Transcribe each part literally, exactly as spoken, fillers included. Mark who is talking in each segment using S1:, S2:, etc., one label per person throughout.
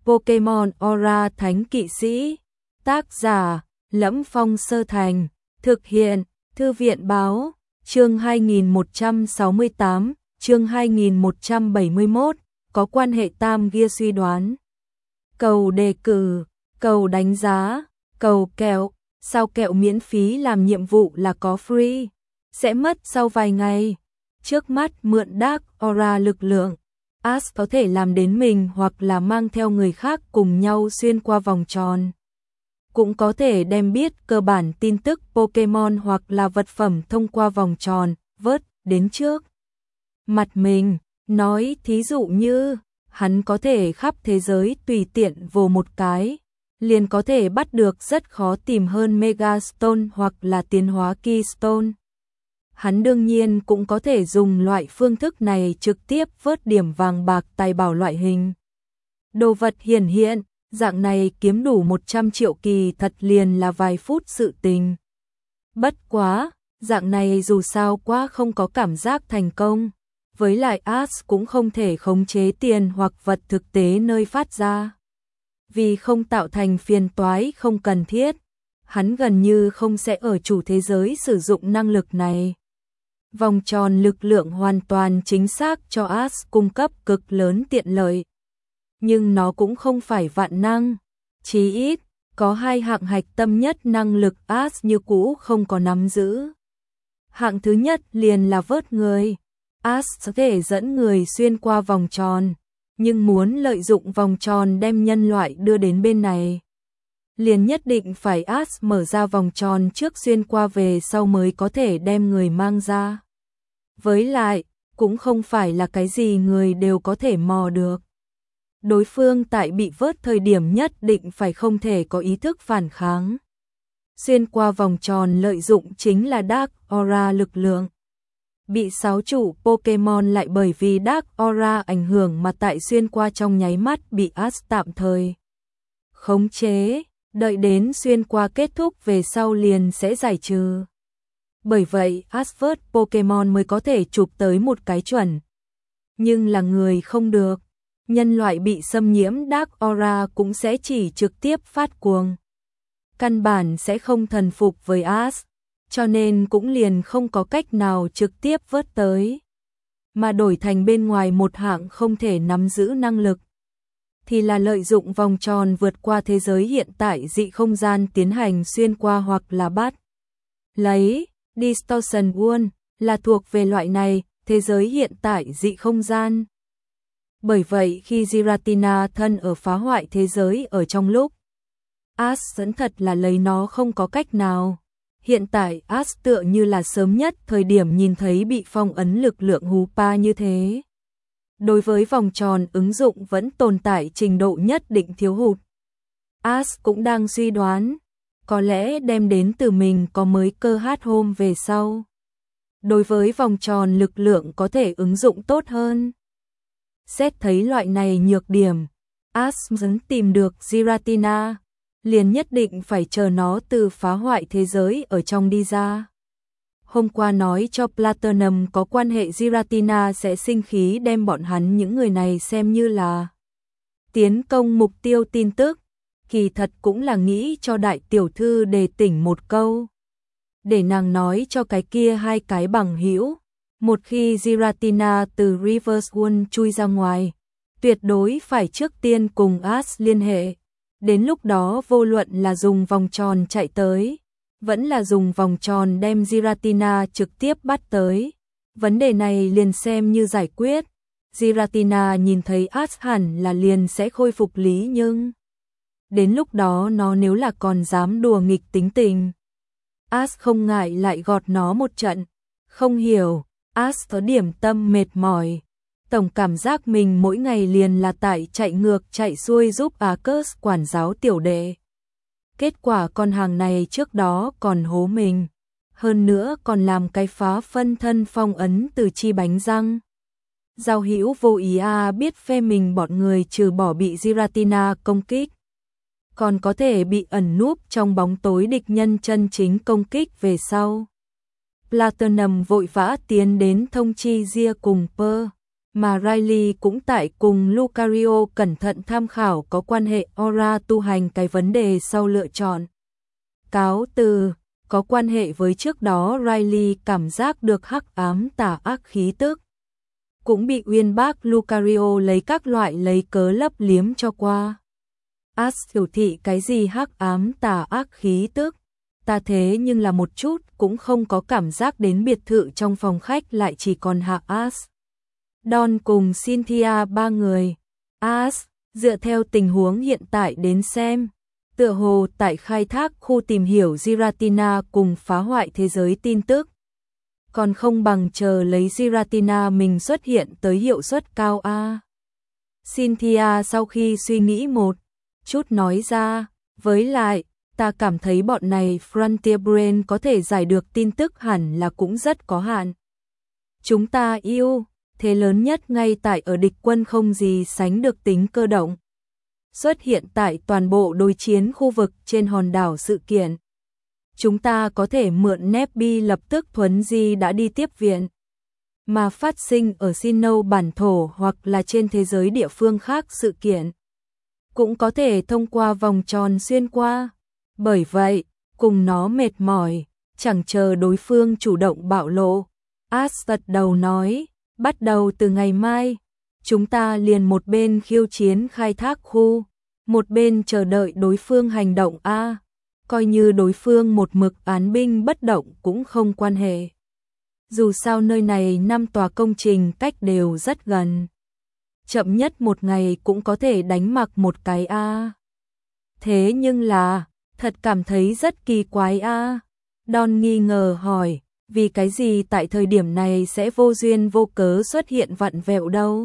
S1: Pokemon Aura Thánh Kỵ Sĩ. Tác giả: Lẫm Phong Sơ Thành. Thực hiện: Thư viện báo. Chương hai nghìn một trăm sáu mươi tám, chương hai nghìn một trăm bảy mươi mốt, có quan hệ tam gia suy đoán. Cầu đề cử, cầu đánh giá, cầu kẹo, sao kẹo miễn phí làm nhiệm vụ là có free, sẽ mất sau vài ngày. Trước mắt mượn Dark Aura lực lượng, Ash có thể làm đến mình hoặc là mang theo người khác cùng nhau xuyên qua vòng tròn. Cũng có thể đem biết cơ bản tin tức Pokemon hoặc là vật phẩm thông qua vòng tròn, vớt đến trước mặt mình. Nói thí dụ như, hắn có thể khắp thế giới tùy tiện vồ một cái, liền có thể bắt được rất khó tìm hơn Megastone hoặc là tiến hóa Keystone. Hắn đương nhiên cũng có thể dùng loại phương thức này trực tiếp vớt điểm vàng bạc tài bảo loại hình. Đồ vật hiển hiện, dạng này kiếm đủ một trăm triệu kỳ thật liền là vài phút sự tình. Bất quá, dạng này dù sao quá không có cảm giác thành công. Với lại Ash cũng không thể khống chế tiền hoặc vật thực tế nơi phát ra. Vì không tạo thành phiền toái không cần thiết, hắn gần như không sẽ ở chủ thế giới sử dụng năng lực này. Vòng tròn lực lượng hoàn toàn chính xác cho Ash cung cấp cực lớn tiện lợi. Nhưng nó cũng không phải vạn năng. Chí ít, có hai hạng hạch tâm nhất năng lực Ash như cũ không có nắm giữ. Hạng thứ nhất liền là vớt người. Ash có thể dẫn người xuyên qua vòng tròn, nhưng muốn lợi dụng vòng tròn đem nhân loại đưa đến bên này, liền nhất định phải Ash mở ra vòng tròn trước xuyên qua về sau mới có thể đem người mang ra. Với lại, cũng không phải là cái gì người đều có thể mò được. Đối phương tại bị vớt thời điểm nhất định phải không thể có ý thức phản kháng. Xuyên qua vòng tròn lợi dụng chính là Dark Aura lực lượng. Bị sáu chủ Pokemon lại bởi vì Dark Aura ảnh hưởng mà tại xuyên qua trong nháy mắt bị Ash tạm thời khống chế, đợi đến xuyên qua kết thúc về sau liền sẽ giải trừ. Bởi vậy Ash vớt Pokemon mới có thể chụp tới một cái chuẩn. Nhưng là người không được. Nhân loại bị xâm nhiễm Dark Aura cũng sẽ chỉ trực tiếp phát cuồng. Căn bản sẽ không thần phục với Ash, cho nên cũng liền không có cách nào trực tiếp vớt tới. Mà đổi thành bên ngoài một hạng không thể nắm giữ năng lực, thì là lợi dụng vòng tròn vượt qua thế giới hiện tại dị không gian tiến hành xuyên qua hoặc là bắt lấy. Distortion World là thuộc về loại này, thế giới hiện tại dị không gian. Bởi vậy khi Giratina thân ở phá hoại thế giới ở trong lúc, Ash dẫn thật là lấy nó không có cách nào. Hiện tại Ash tựa như là sớm nhất thời điểm nhìn thấy bị phong ấn lực lượng Hoopa như thế. Đối với vòng tròn ứng dụng vẫn tồn tại trình độ nhất định thiếu hụt. Ash cũng đang suy đoán, có lẽ đem đến từ mình có mới cơ hát hôm về sau. Đối với vòng tròn lực lượng có thể ứng dụng tốt hơn. Xét thấy loại này nhược điểm, Ash muốn tìm được Giratina, liền nhất định phải chờ nó từ phá hoại thế giới ở trong đi ra. Hôm qua nói cho Platinum có quan hệ Giratina sẽ sinh khí đem bọn hắn những người này xem như là tiến công mục tiêu tin tức, kỳ thật cũng là nghĩ cho đại tiểu thư đề tỉnh một câu. Để nàng nói cho cái kia hai cái bằng hữu, một khi Giratina từ Reverse World chui ra ngoài, tuyệt đối phải trước tiên cùng Ash liên hệ. Đến lúc đó vô luận là dùng vòng tròn chạy tới, vẫn là dùng vòng tròn đem Giratina trực tiếp bắt tới. Vấn đề này liền xem như giải quyết. Giratina nhìn thấy Ash hẳn là liền sẽ khôi phục lý nhưng đến lúc đó nó nếu là còn dám đùa nghịch tính tình, Ash không ngại lại gọt nó một trận. Không hiểu, Ash có điểm tâm mệt mỏi. Tổng cảm giác mình mỗi ngày liền là tại chạy ngược chạy xuôi giúp Arceus quản giáo tiểu đệ. Kết quả con hàng này trước đó còn hố mình. Hơn nữa còn làm cái phá phân thân phong ấn từ chi bánh răng. Giao hữu vô ý à biết phê mình bọn người trừ bỏ bị Giratina công kích, còn có thể bị ẩn núp trong bóng tối địch nhân chân chính công kích về sau. Platinum vội vã tiến đến thông chi Gia cùng Pearl. mà Riley cũng tại cùng Lucario cẩn thận tham khảo có quan hệ aura tu hành cái vấn đề sau lựa chọn. Cáo từ, có quan hệ với trước đó Riley cảm giác được hắc ám tà ác khí tức. Cũng bị uyên bác Lucario lấy các loại lấy cớ lấp liếm cho qua. As hiểu thị cái gì hắc ám tà ác khí tức, ta thế nhưng là một chút cũng không có cảm giác đến biệt thự trong phòng khách lại chỉ còn hạ As. Don cùng Cynthia ba người. As, dựa theo tình huống hiện tại đến xem, tựa hồ tại khai thác khu tìm hiểu Giratina cùng phá hoại thế giới tin tức. Còn không bằng chờ lấy Giratina mình xuất hiện tới hiệu suất cao a. Cynthia sau khi suy nghĩ một chút nói ra, với lại, ta cảm thấy bọn này Frontier Brain có thể giải được tin tức hẳn là cũng rất có hạn. Chúng ta yêu, thế lớn nhất ngay tại ở địch quân không gì sánh được tính cơ động. Xuất hiện tại toàn bộ đối chiến khu vực trên hòn đảo sự kiện. Chúng ta có thể mượn Nebby lập tức thuấn di đã đi tiếp viện. Mà phát sinh ở Sinnoh bản thổ hoặc là trên thế giới địa phương khác sự kiện. Cũng có thể thông qua vòng tròn xuyên qua. Bởi vậy, cùng nó mệt mỏi, chẳng chờ đối phương chủ động bạo lộ. As gật đầu nói, bắt đầu từ ngày mai, chúng ta liền một bên khiêu chiến khai thác khu, một bên chờ đợi đối phương hành động a. Coi như đối phương một mực án binh bất động cũng không quan hệ. Dù sao nơi này năm tòa công trình cách đều rất gần. Chậm nhất một ngày cũng có thể đánh mặc một cái a. Thế nhưng là, thật cảm thấy rất kỳ quái a. Don nghi ngờ hỏi, vì cái gì tại thời điểm này sẽ vô duyên vô cớ xuất hiện vặn vẹo đâu?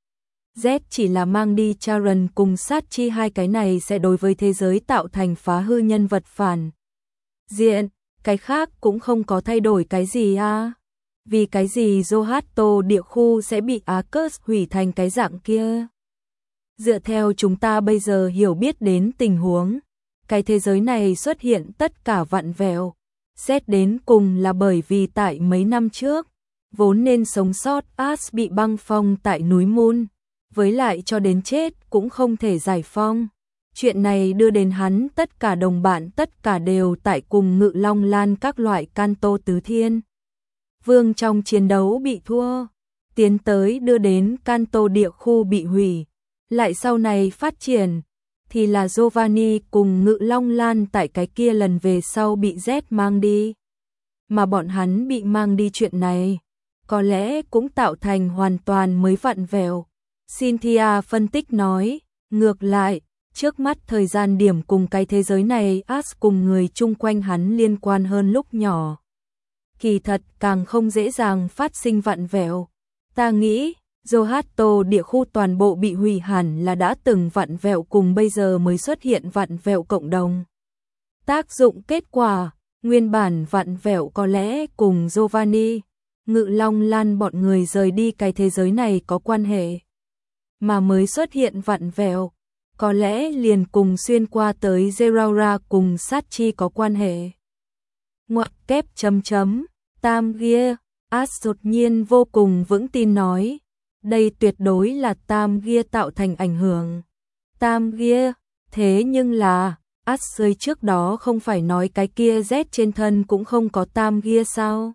S1: Z chỉ là mang đi Charon cùng sát chi hai cái này sẽ đối với thế giới tạo thành phá hư nhân vật phản diện, cái khác cũng không có thay đổi cái gì a. Vì cái gì Zohato địa khu sẽ bị Arcus hủy thành cái dạng kia? Dựa theo chúng ta bây giờ hiểu biết đến tình huống, cái thế giới này xuất hiện tất cả vặn vẹo, xét đến cùng là bởi vì tại mấy năm trước, vốn nên sống sót As bị băng phong tại núi Moon, với lại cho đến chết cũng không thể giải phong. Chuyện này đưa đến hắn tất cả đồng bạn tất cả đều tại cùng Ngự Long Lan các loại Kanto tứ thiên. Vương trong chiến đấu bị thua, tiến tới đưa đến Kanto địa khu bị hủy, lại sau này phát triển, thì là Giovanni cùng Ngự Long Lan tại cái kia lần về sau bị Z mang đi. Mà bọn hắn bị mang đi chuyện này, có lẽ cũng tạo thành hoàn toàn mới vặn vẹo. Cynthia phân tích nói, ngược lại, trước mắt thời gian điểm cùng cái thế giới này As cùng người chung quanh hắn liên quan hơn lúc nhỏ. Kỳ thật càng không dễ dàng phát sinh vặn vẹo. Ta nghĩ, Zohato địa khu toàn bộ bị hủy hẳn là đã từng vặn vẹo cùng bây giờ mới xuất hiện vặn vẹo cộng đồng. Tác dụng kết quả, nguyên bản vặn vẹo có lẽ cùng Giovanni, Ngự Long Lan bọn người rời đi cái thế giới này có quan hệ. Mà mới xuất hiện vặn vẹo, có lẽ liền cùng xuyên qua tới Zeraora cùng sát chi có quan hệ. Ngoặc kép chấm chấm, Tam Gia, As đột nhiên vô cùng vững tin nói, đây tuyệt đối là Tam Gia tạo thành ảnh hưởng. Tam Gia, thế nhưng là, As rơi trước đó không phải nói cái kia Z trên thân cũng không có Tam Gia sao?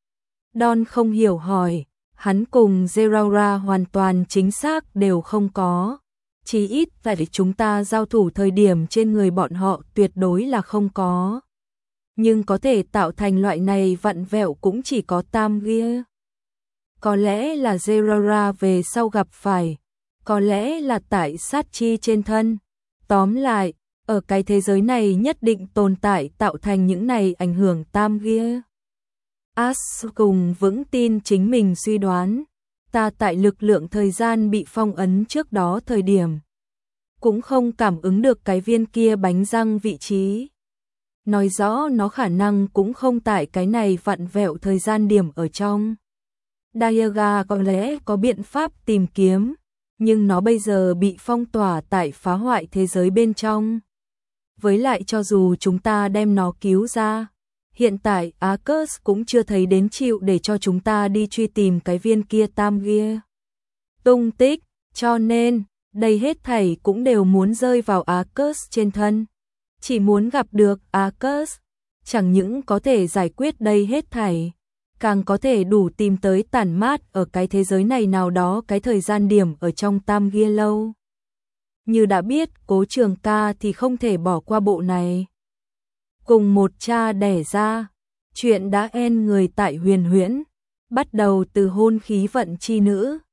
S1: Don không hiểu hỏi, hắn cùng Zeraora hoàn toàn chính xác đều không có. Chỉ ít tại chúng ta giao thủ thời điểm trên người bọn họ tuyệt đối là không có. Nhưng có thể tạo thành loại này vặn vẹo cũng chỉ có Tam Gia. Có lẽ là Zeraora về sau gặp phải, có lẽ là tại sát chi trên thân. Tóm lại, ở cái thế giới này nhất định tồn tại tạo thành những này ảnh hưởng Tam Gia. As cùng vững tin chính mình suy đoán, ta tại lực lượng thời gian bị phong ấn trước đó thời điểm, cũng không cảm ứng được cái viên kia bánh răng vị trí. Nói rõ nó khả năng cũng không tại cái này vặn vẹo thời gian điểm ở trong. Diaga có lẽ có biện pháp tìm kiếm, nhưng nó bây giờ bị phong tỏa tại phá hoại thế giới bên trong. Với lại cho dù chúng ta đem nó cứu ra, hiện tại Arcus cũng chưa thấy đến chịu để cho chúng ta đi truy tìm cái viên kia Tam Gia. tung tích, cho nên, đây hết thảy cũng đều muốn rơi vào Arcus trên thân. Chỉ muốn gặp được Arcus, chẳng những có thể giải quyết đây hết thảy, càng có thể đủ tìm tới tản mát ở cái thế giới này nào đó cái thời gian điểm ở trong Tam Gia lâu. Như đã biết, Cố Trường Ca thì không thể bỏ qua bộ này. Cùng một cha đẻ ra, chuyện đã en người tại Huyền Huyễn, bắt đầu từ hôn khí vận chi nữ,